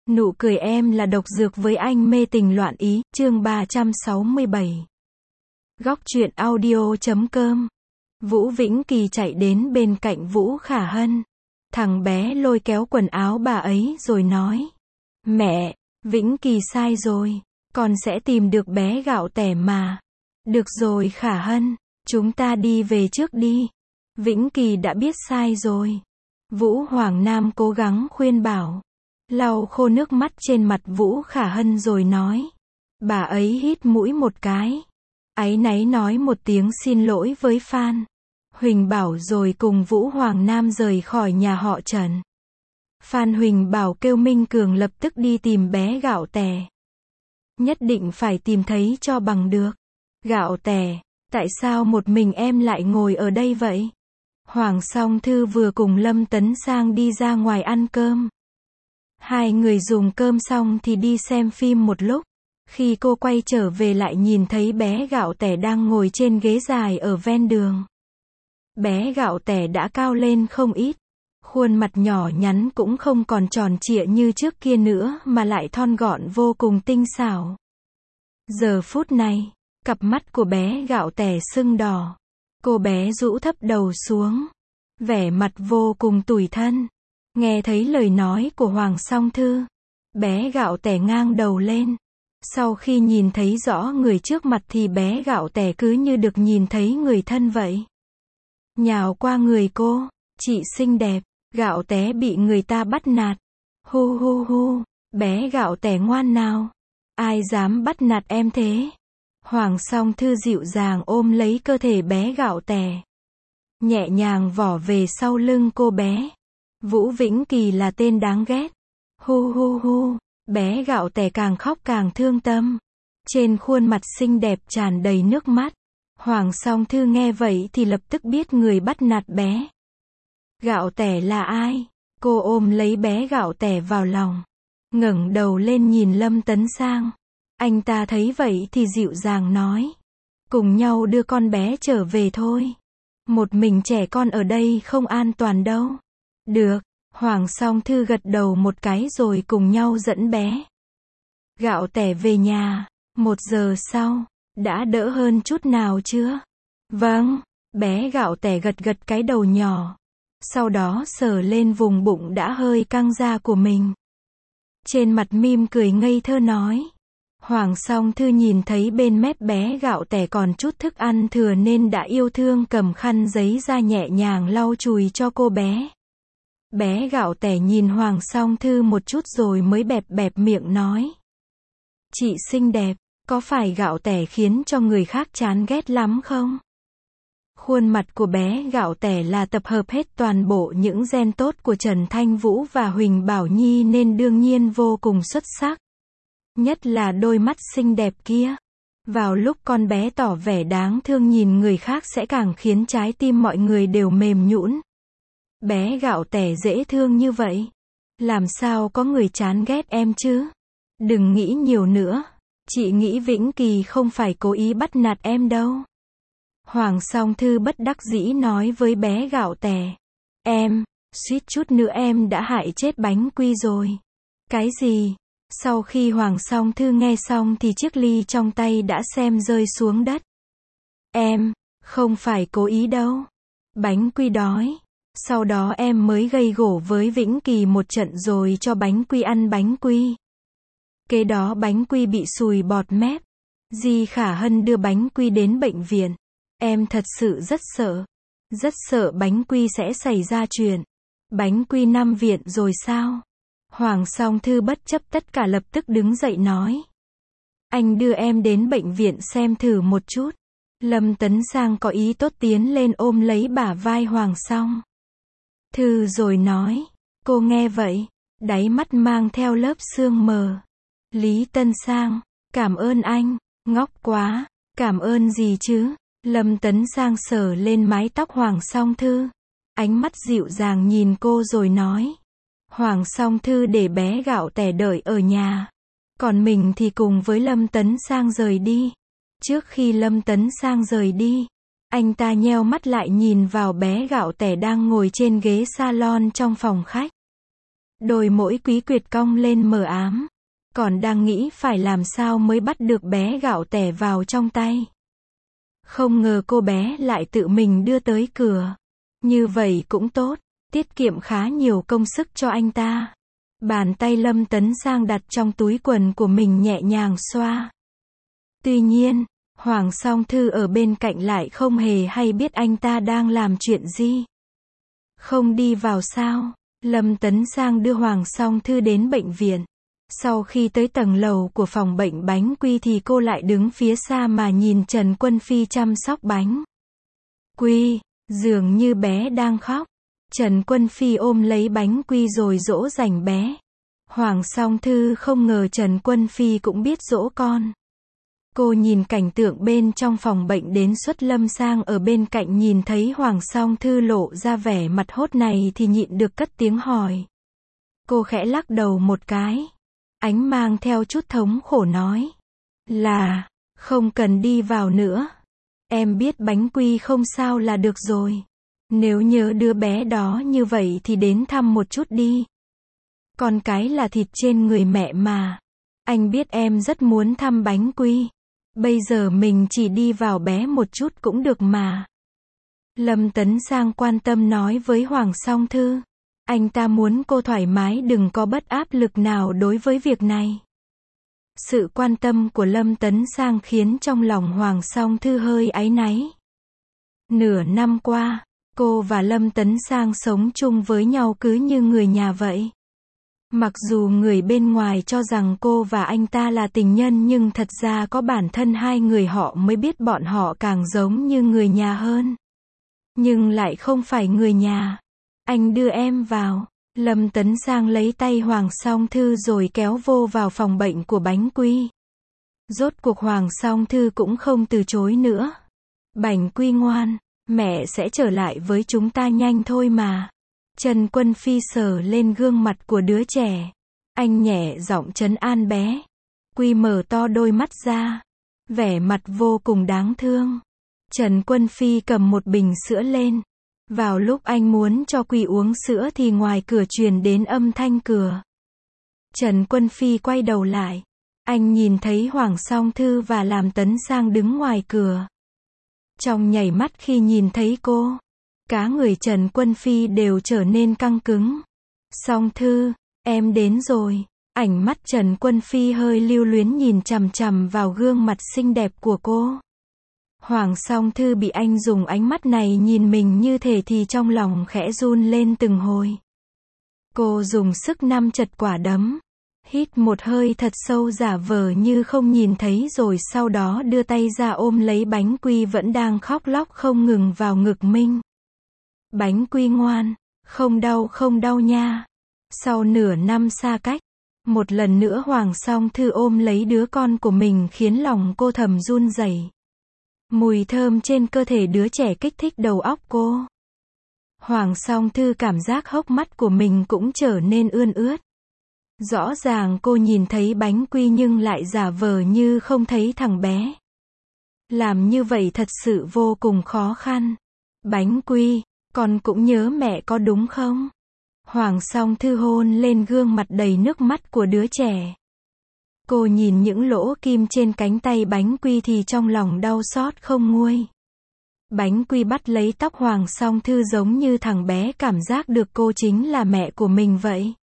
Nụ cười em là độc dược với anh mê tình loạn ý, chương 367. Góc truyện audio.com. Vũ Vĩnh Kỳ chạy đến bên cạnh Vũ Khả Hân. Thằng bé lôi kéo quần áo bà ấy rồi nói. Mẹ, Vĩnh Kỳ sai rồi. Con sẽ tìm được bé gạo tẻ mà. Được rồi Khả Hân, chúng ta đi về trước đi. Vĩnh Kỳ đã biết sai rồi. Vũ Hoàng Nam cố gắng khuyên bảo. Lau khô nước mắt trên mặt Vũ Khả Hân rồi nói. Bà ấy hít mũi một cái. Áy náy nói một tiếng xin lỗi với Phan Huỳnh Bảo rồi cùng Vũ Hoàng Nam rời khỏi nhà họ Trần. Phan Huỳnh Bảo kêu Minh Cường lập tức đi tìm bé gạo tẻ. Nhất định phải tìm thấy cho bằng được. Gạo tẻ, tại sao một mình em lại ngồi ở đây vậy? Hoàng Song Thư vừa cùng Lâm Tấn Sang đi ra ngoài ăn cơm. Hai người dùng cơm xong thì đi xem phim một lúc. Khi cô quay trở về lại nhìn thấy bé gạo tẻ đang ngồi trên ghế dài ở ven đường. Bé gạo tẻ đã cao lên không ít. Khuôn mặt nhỏ nhắn cũng không còn tròn trịa như trước kia nữa mà lại thon gọn vô cùng tinh xảo. Giờ phút này, cặp mắt của bé gạo tẻ sưng đỏ. Cô bé rũ thấp đầu xuống. Vẻ mặt vô cùng tủi thân. Nghe thấy lời nói của Hoàng Song Thư. Bé gạo tẻ ngang đầu lên. Sau khi nhìn thấy rõ người trước mặt thì bé gạo tẻ cứ như được nhìn thấy người thân vậy. Nhào qua người cô. Chị xinh đẹp. Gạo té bị người ta bắt nạt. Hu hu hu. Bé gạo tẻ ngoan nào. Ai dám bắt nạt em thế? Hoàng Song Thư dịu dàng ôm lấy cơ thể bé gạo tẻ. Nhẹ nhàng vỏ về sau lưng cô bé. Vũ Vĩnh Kỳ là tên đáng ghét. Hu hu hu. Bé gạo tẻ càng khóc càng thương tâm. Trên khuôn mặt xinh đẹp tràn đầy nước mắt. Hoàng Song Thư nghe vậy thì lập tức biết người bắt nạt bé gạo tẻ là ai. Cô ôm lấy bé gạo tẻ vào lòng. Ngẩng đầu lên nhìn Lâm Tấn Sang. Anh ta thấy vậy thì dịu dàng nói. Cùng nhau đưa con bé trở về thôi. Một mình trẻ con ở đây không an toàn đâu. Được. Hoàng Song Thư gật đầu một cái rồi cùng nhau dẫn bé gạo tẻ về nhà. 1 giờ sau, đã đỡ hơn chút nào chưa? Vâng. Bé gạo tẻ gật gật cái đầu nhỏ. Sau đó sờ lên vùng bụng đã hơi căng ra của mình. Trên mặt mỉm cười ngây thơ nói. Hoàng Song Thư nhìn thấy bên mép bé gạo tẻ còn chút thức ăn thừa nên đã yêu thương cầm khăn giấy ra nhẹ nhàng lau chùi cho cô bé. Bé gạo tẻ nhìn Hoàng Song Thư một chút rồi mới bẹp bẹp miệng nói. Chị xinh đẹp, có phải gạo tẻ khiến cho người khác chán ghét lắm không? Khuôn mặt của bé gạo tẻ là tập hợp hết toàn bộ những gen tốt của Trần Thanh Vũ và Huỳnh Bảo Nhi nên đương nhiên vô cùng xuất sắc. Nhất là đôi mắt xinh đẹp kia. Vào lúc con bé tỏ vẻ đáng thương nhìn người khác sẽ càng khiến trái tim mọi người đều mềm nhũn. Bé gạo tẻ dễ thương như vậy. Làm sao có người chán ghét em chứ? Đừng nghĩ nhiều nữa. Chị nghĩ Vĩnh Kỳ không phải cố ý bắt nạt em đâu. Hoàng Song Thư bất đắc dĩ nói với bé gạo tẻ. Em, suýt chút nữa em đã hại chết Bánh Quy rồi. Cái gì? Sau khi Hoàng Song Thư nghe xong thì chiếc ly trong tay đã xem rơi xuống đất. Em, không phải cố ý đâu. Bánh Quy đói. Sau đó em mới gây gổ với Vĩnh Kỳ một trận rồi cho Bánh Quy ăn Bánh Quy. Kế đó Bánh Quy bị sùi bọt mép. Di Khả Hân đưa Bánh Quy đến bệnh viện. Em thật sự rất sợ. Rất sợ Bánh Quy sẽ xảy ra chuyện. Bánh Quy nằm viện rồi sao? Hoàng Song Thư bất chấp tất cả lập tức đứng dậy nói. Anh đưa em đến bệnh viện xem thử một chút. Lâm Tấn Sang có ý tốt tiến lên ôm lấy bả vai Hoàng Song Thư rồi nói. Cô nghe vậy, đáy mắt mang theo lớp sương mờ. Lý Tân Sang, cảm ơn anh, ngốc quá, cảm ơn gì chứ? Lâm Tấn Sang sờ lên mái tóc Hoàng Song Thư. Ánh mắt dịu dàng nhìn cô rồi nói. Hoàng Song Thư để bé gạo tẻ đợi ở nhà. Còn mình thì cùng với Lâm Tấn Sang rời đi. Trước khi Lâm Tấn Sang rời đi, anh ta nheo mắt lại nhìn vào bé gạo tẻ đang ngồi trên ghế salon trong phòng khách. Đôi mỗi Quý Quyệt cong lên mờ ám. Còn đang nghĩ phải làm sao mới bắt được bé gạo tẻ vào trong tay. Không ngờ cô bé lại tự mình đưa tới cửa. Như vậy cũng tốt, tiết kiệm khá nhiều công sức cho anh ta. Bàn tay Lâm Tấn Sang đặt trong túi quần của mình nhẹ nhàng xoa. Tuy nhiên, Hoàng Song Thư ở bên cạnh lại không hề hay biết anh ta đang làm chuyện gì. Không đi vào sao? Lâm Tấn Sang đưa Hoàng Song Thư đến bệnh viện. Sau khi tới tầng lầu của phòng bệnh bánh quy thì cô lại đứng phía xa mà nhìn Trần Quân Phi chăm sóc bánh quy, dường như bé đang khóc. Trần Quân Phi ôm lấy bánh quy rồi dỗ dành bé. Hoàng Song Thư không ngờ Trần Quân Phi cũng biết dỗ con. Cô nhìn cảnh tượng bên trong phòng bệnh đến suất Lâm Sang ở bên cạnh nhìn thấy Hoàng Song Thư lộ ra vẻ mặt hốt này thì nhịn được cất tiếng hỏi. Cô khẽ lắc đầu một cái. Ánh mang theo chút thống khổ nói. Là, không cần đi vào nữa. Em biết bánh quy không sao là được rồi. Nếu nhớ đứa bé đó như vậy thì đến thăm một chút đi. Con cái là thịt trên người mẹ mà. Anh biết em rất muốn thăm bánh quy. Bây giờ mình chỉ đi vào bé một chút cũng được mà. Lâm Tấn Sang quan tâm nói với Hoàng Song Thư. Anh ta muốn cô thoải mái đừng có bất áp lực nào đối với việc này. Sự quan tâm của Lâm Tấn Sang khiến trong lòng Hoàng Song Thư hơi áy náy. Nửa năm qua, cô và Lâm Tấn Sang sống chung với nhau cứ như người nhà vậy. Mặc dù người bên ngoài cho rằng cô và anh ta là tình nhân nhưng thật ra có bản thân hai người họ mới biết bọn họ càng giống như người nhà hơn. Nhưng lại không phải người nhà. Anh đưa em vào. Lâm Tấn Sang lấy tay Hoàng Song Thư rồi kéo vô vào phòng bệnh của bánh quy. Rốt cuộc Hoàng Song Thư cũng không từ chối nữa. Bánh quy ngoan, mẹ sẽ trở lại với chúng ta nhanh thôi mà. Trần Quân Phi sờ lên gương mặt của đứa trẻ. Anh nhẹ giọng trấn an bé. Quy mở to đôi mắt ra. Vẻ mặt vô cùng đáng thương. Trần Quân Phi cầm một bình sữa lên. Vào lúc anh muốn cho Quy uống sữa thì ngoài cửa truyền đến âm thanh cửa. Trần Quân Phi quay đầu lại. Anh nhìn thấy Hoàng Song Thư và Làm Tấn Sang đứng ngoài cửa. Trong nhảy mắt khi nhìn thấy cô, cả người Trần Quân Phi đều trở nên căng cứng. Song Thư, em đến rồi. Ánh mắt Trần Quân Phi hơi lưu luyến nhìn chằm chằm vào gương mặt xinh đẹp của cô. Hoàng Song Thư bị anh dùng ánh mắt này nhìn mình như thể thì trong lòng khẽ run lên từng hồi. Cô dùng sức nắm chặt quả đấm. Hít một hơi thật sâu giả vờ như không nhìn thấy rồi sau đó đưa tay ra ôm lấy bánh quy vẫn đang khóc lóc không ngừng vào ngực mình. Bánh quy ngoan, không đau nha. Sau nửa năm xa cách, một lần nữa Hoàng Song Thư ôm lấy đứa con của mình khiến lòng cô thầm run rẩy. Mùi thơm trên cơ thể đứa trẻ kích thích đầu óc cô. Hoàng Song Thư cảm giác hốc mắt của mình cũng trở nên ươn ướt. Rõ ràng cô nhìn thấy bánh quy nhưng lại giả vờ như không thấy thằng bé. Làm như vậy thật sự vô cùng khó khăn. Bánh quy, con cũng nhớ mẹ có đúng không? Hoàng Song Thư hôn lên gương mặt đầy nước mắt của đứa trẻ. Cô nhìn những lỗ kim trên cánh tay bánh quy thì trong lòng đau xót không nguôi. Bánh quy bắt lấy tóc Hoàng Song Thư giống như thằng bé cảm giác được cô chính là mẹ của mình vậy.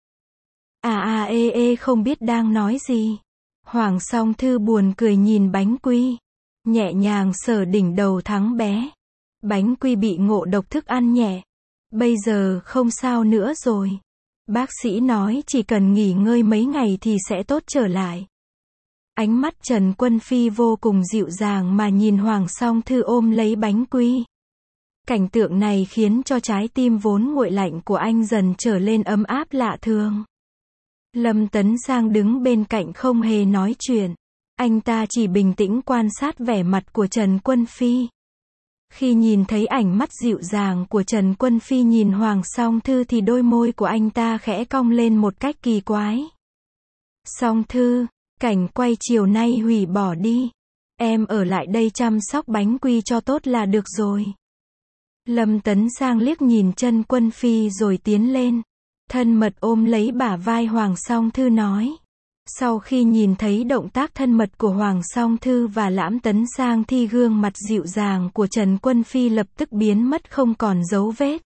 Không biết đang nói gì. Hoàng Song Thư buồn cười nhìn bánh quy. Nhẹ nhàng sờ đỉnh đầu thằng bé. Bánh quy bị ngộ độc thức ăn nhẹ. Bây giờ không sao nữa rồi. Bác sĩ nói chỉ cần nghỉ ngơi mấy ngày thì sẽ tốt trở lại. Ánh mắt Trần Quân Phi vô cùng dịu dàng mà nhìn Hoàng Song Thư ôm lấy bánh quy. Cảnh tượng này khiến cho trái tim vốn nguội lạnh của anh dần trở lên ấm áp lạ thường. Lâm Tấn Sang đứng bên cạnh không hề nói chuyện. Anh ta chỉ bình tĩnh quan sát vẻ mặt của Trần Quân Phi. Khi nhìn thấy ánh mắt dịu dàng của Trần Quân Phi nhìn Hoàng Song Thư thì đôi môi của anh ta khẽ cong lên một cách kỳ quái. Song Thư, cảnh quay chiều nay hủy bỏ đi. Em ở lại đây chăm sóc bánh quy cho tốt là được rồi. Lâm Tấn Sang liếc nhìn Trần Quân Phi rồi tiến lên. thân mật ôm lấy bả vai Hoàng Song Thư nói. Sau khi nhìn thấy động tác thân mật của Hoàng Song Thư và Lãm Tấn Sang thì gương mặt dịu dàng của Trần Quân Phi lập tức biến mất không còn dấu vết.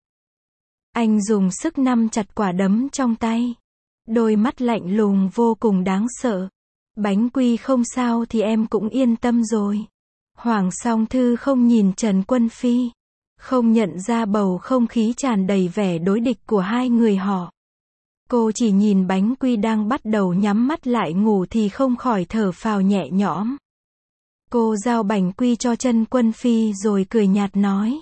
Anh dùng sức nắm chặt quả đấm trong tay. Đôi mắt lạnh lùng vô cùng đáng sợ. Bánh quy không sao thì em cũng yên tâm rồi. Hoàng Song Thư không nhìn Trần Quân Phi. Không nhận ra bầu không khí tràn đầy vẻ đối địch của hai người họ. Cô chỉ nhìn bánh quy đang bắt đầu nhắm mắt lại ngủ thì không khỏi thở phào nhẹ nhõm. Cô giao bánh quy cho Trần Quân Phi rồi cười nhạt nói.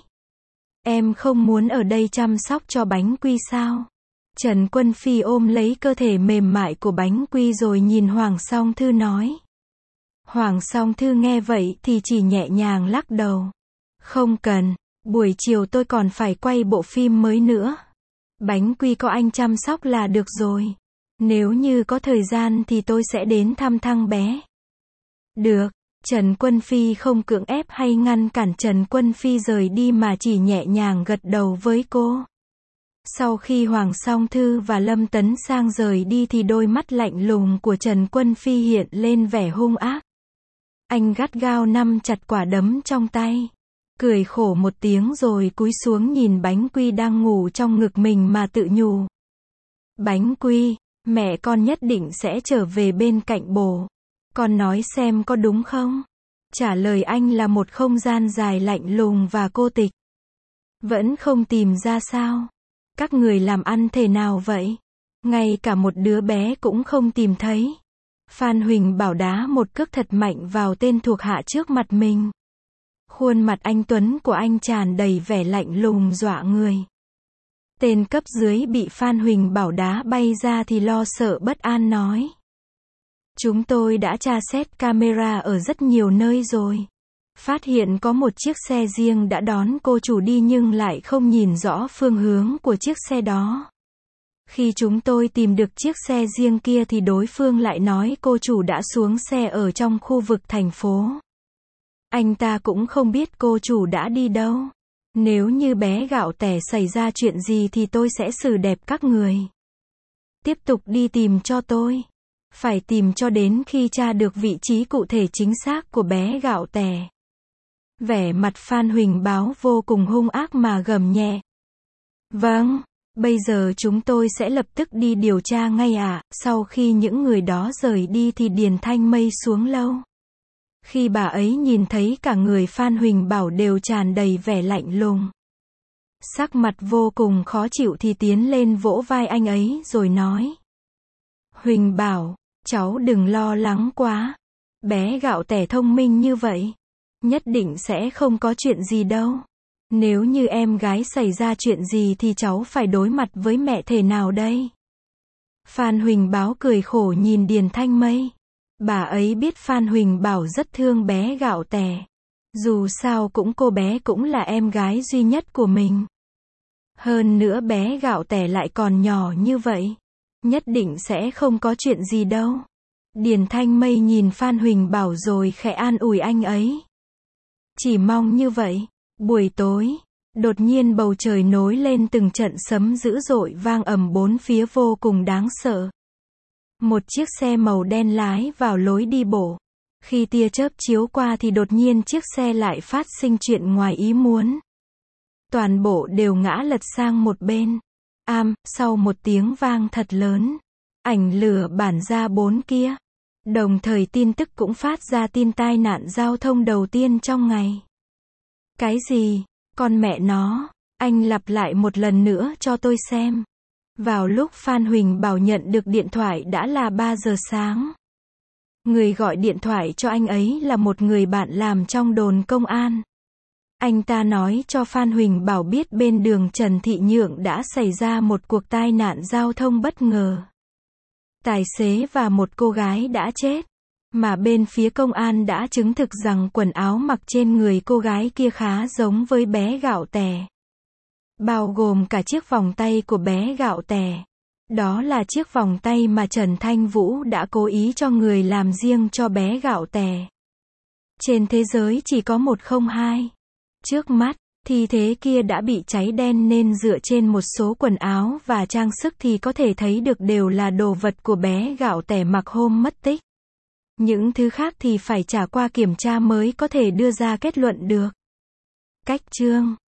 Em không muốn ở đây chăm sóc cho bánh quy sao? Trần Quân Phi ôm lấy cơ thể mềm mại của bánh quy rồi nhìn Hoàng Song Thư nói. Hoàng Song Thư nghe vậy thì chỉ nhẹ nhàng lắc đầu. Không cần, buổi chiều tôi còn phải quay bộ phim mới nữa. Bánh quy có anh chăm sóc là được rồi. Nếu như có thời gian thì tôi sẽ đến thăm thằng bé. Được, Trần Quân Phi không cưỡng ép hay ngăn cản Trần Quân Phi rời đi mà chỉ nhẹ nhàng gật đầu với cô. Sau khi Hoàng Song Thư và Lâm Tấn Sang rời đi thì đôi mắt lạnh lùng của Trần Quân Phi hiện lên vẻ hung ác. Anh gắt gao nắm chặt quả đấm trong tay. Cười khổ một tiếng rồi cúi xuống nhìn bánh quy đang ngủ trong ngực mình mà tự nhủ. Bánh quy, mẹ con nhất định sẽ trở về bên cạnh bố. Con nói xem có đúng không? Trả lời anh là một không gian dài lạnh lùng và cô tịch. Vẫn không tìm ra sao? Các người làm ăn thế nào vậy? Ngay cả một đứa bé cũng không tìm thấy. Phan Huỳnh Bảo đá một cước thật mạnh vào tên thuộc hạ trước mặt mình. Khuôn mặt anh Tuấn của anh tràn đầy vẻ lạnh lùng dọa người. Tên cấp dưới bị Phan Huỳnh Bảo đá bay ra thì lo sợ bất an nói. Chúng tôi đã tra xét camera ở rất nhiều nơi rồi. Phát hiện có một chiếc xe riêng đã đón cô chủ đi nhưng lại không nhìn rõ phương hướng của chiếc xe đó. Khi chúng tôi tìm được chiếc xe riêng kia thì đối phương lại nói cô chủ đã xuống xe ở trong khu vực thành phố. Anh ta cũng không biết cô chủ đã đi đâu. Nếu như bé gạo tẻ xảy ra chuyện gì thì tôi sẽ xử đẹp các người. Tiếp tục đi tìm cho tôi. Phải tìm cho đến khi tra được vị trí cụ thể chính xác của bé gạo tẻ. Vẻ mặt Phan Huỳnh Báo vô cùng hung ác mà gầm nhẹ. Vâng, bây giờ chúng tôi sẽ lập tức đi điều tra ngay ạ. Sau khi những người đó rời đi thì Điền Thanh Mây xuống lâu. Khi bà ấy nhìn thấy cả người Phan Huỳnh Bảo đều tràn đầy vẻ lạnh lùng. Sắc mặt vô cùng khó chịu thì tiến lên vỗ vai anh ấy rồi nói. Huỳnh Bảo, cháu đừng lo lắng quá. Bé gạo tẻ thông minh như vậy. Nhất định sẽ không có chuyện gì đâu. Nếu như em gái xảy ra chuyện gì thì cháu phải đối mặt với mẹ thế nào đây? Phan Huỳnh Báo cười khổ nhìn Điền Thanh Mây. Bà ấy biết Phan Huỳnh Bảo rất thương bé gạo tẻ. Dù sao cũng cô bé cũng là em gái duy nhất của mình. Hơn nữa bé gạo tẻ lại còn nhỏ như vậy. Nhất định sẽ không có chuyện gì đâu. Điền Thanh Mây nhìn Phan Huỳnh Bảo rồi khẽ an ủi anh ấy. Chỉ mong như vậy. Buổi tối, đột nhiên bầu trời nối lên từng trận sấm dữ dội vang ầm bốn phía vô cùng đáng sợ. Một chiếc xe màu đen lái vào lối đi bộ. Khi tia chớp chiếu qua thì đột nhiên chiếc xe lại phát sinh chuyện ngoài ý muốn. Toàn bộ đều ngã lật sang một bên. Sau một tiếng vang thật lớn, ảnh lửa bản ra bốn kia. Đồng thời tin tức cũng phát ra tin tai nạn giao thông đầu tiên trong ngày. Cái gì? Con mẹ nó, anh lặp lại một lần nữa cho tôi xem. Vào lúc Phan Huỳnh Bảo nhận được điện thoại đã là 3 giờ sáng. Người gọi điện thoại cho anh ấy là một người bạn làm trong đồn công an. Anh ta nói cho Phan Huỳnh Bảo biết bên đường Trần Thị Nhượng đã xảy ra một cuộc tai nạn giao thông bất ngờ. Tài xế và một cô gái đã chết. Mà bên phía công an đã chứng thực rằng quần áo mặc trên người cô gái kia khá giống với bé gạo tẻ. Bao gồm cả chiếc vòng tay của bé gạo tẻ. Đó là chiếc vòng tay mà Trần Thanh Vũ đã cố ý cho người làm riêng cho bé gạo tẻ. Trên thế giới chỉ có một không hai. Trước mắt, Thi thể kia đã bị cháy đen nên dựa trên một số quần áo và trang sức thì có thể thấy được đều là đồ vật của bé Gạo Tẻ mặc hôm mất tích. Những thứ khác thì phải trả qua kiểm tra mới có thể đưa ra kết luận được. Cách chương